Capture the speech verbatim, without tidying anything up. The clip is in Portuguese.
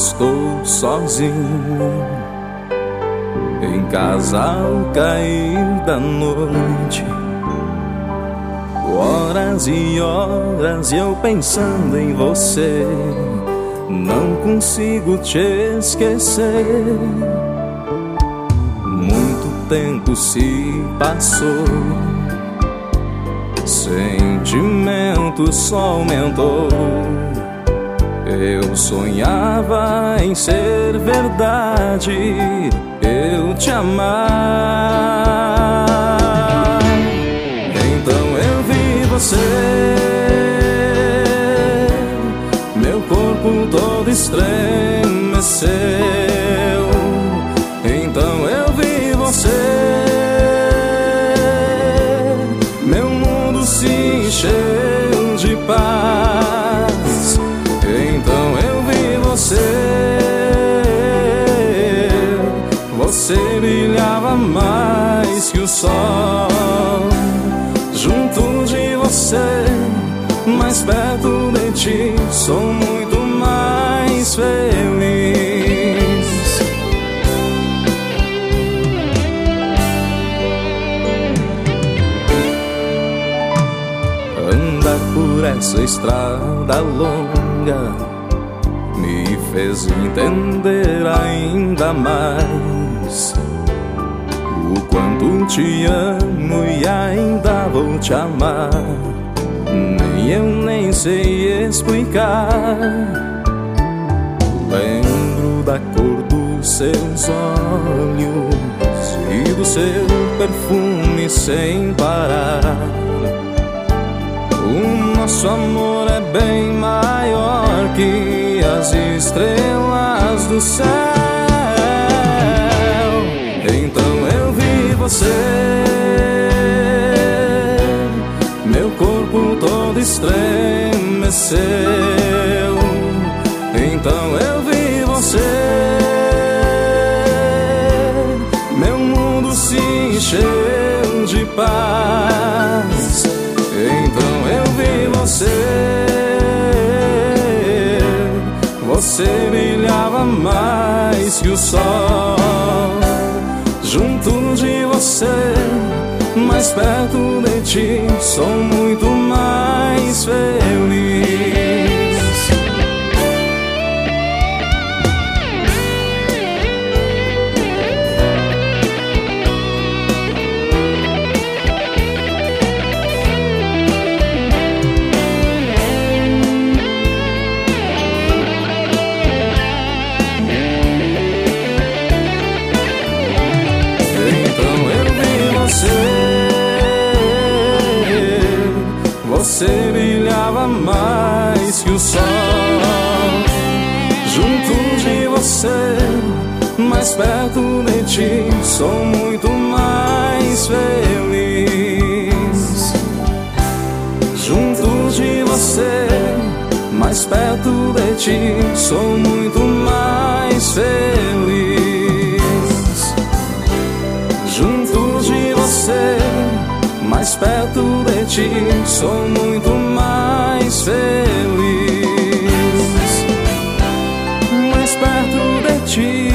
estou sozinho em casa ao cair da noite. Horas e horas eu pensando em você, não consigo te esquecer. Muito tempo se passou, sentimento só aumentou. Eu sonhava em ser verdade, eu te amar. Então eu vi você, meu corpo todo estremeceu. Então eu vi você, meu mundo se encheu de paz. Então eu vi você, você brilhava mais que o sol. Junto de você, mais perto de ti, sou muito mais feliz. Andar por essa estrada longa me fez entender ainda mais o quanto te amo e ainda vou te amar. Nem eu nem sei explicar. Lembro da cor dos seus olhos e do seu perfume sem parar. O nosso amor é bem maior que as estrelas do céu. Então eu vi você, meu corpo todo estremeceu. Então eu vi você, meu mundo se encheu de paz. Então eu vi você, você brilhava mais que o sol. Junto de você, mais perto de ti, sou muito mais feliz. Você brilhava mais que o sol. Junto de você, mais perto de ti, sou muito mais feliz. Junto de você, mais perto de ti, sou muito mais feliz. Junto de você, mais perto de ti, sou muito mais feliz. Mais perto de ti.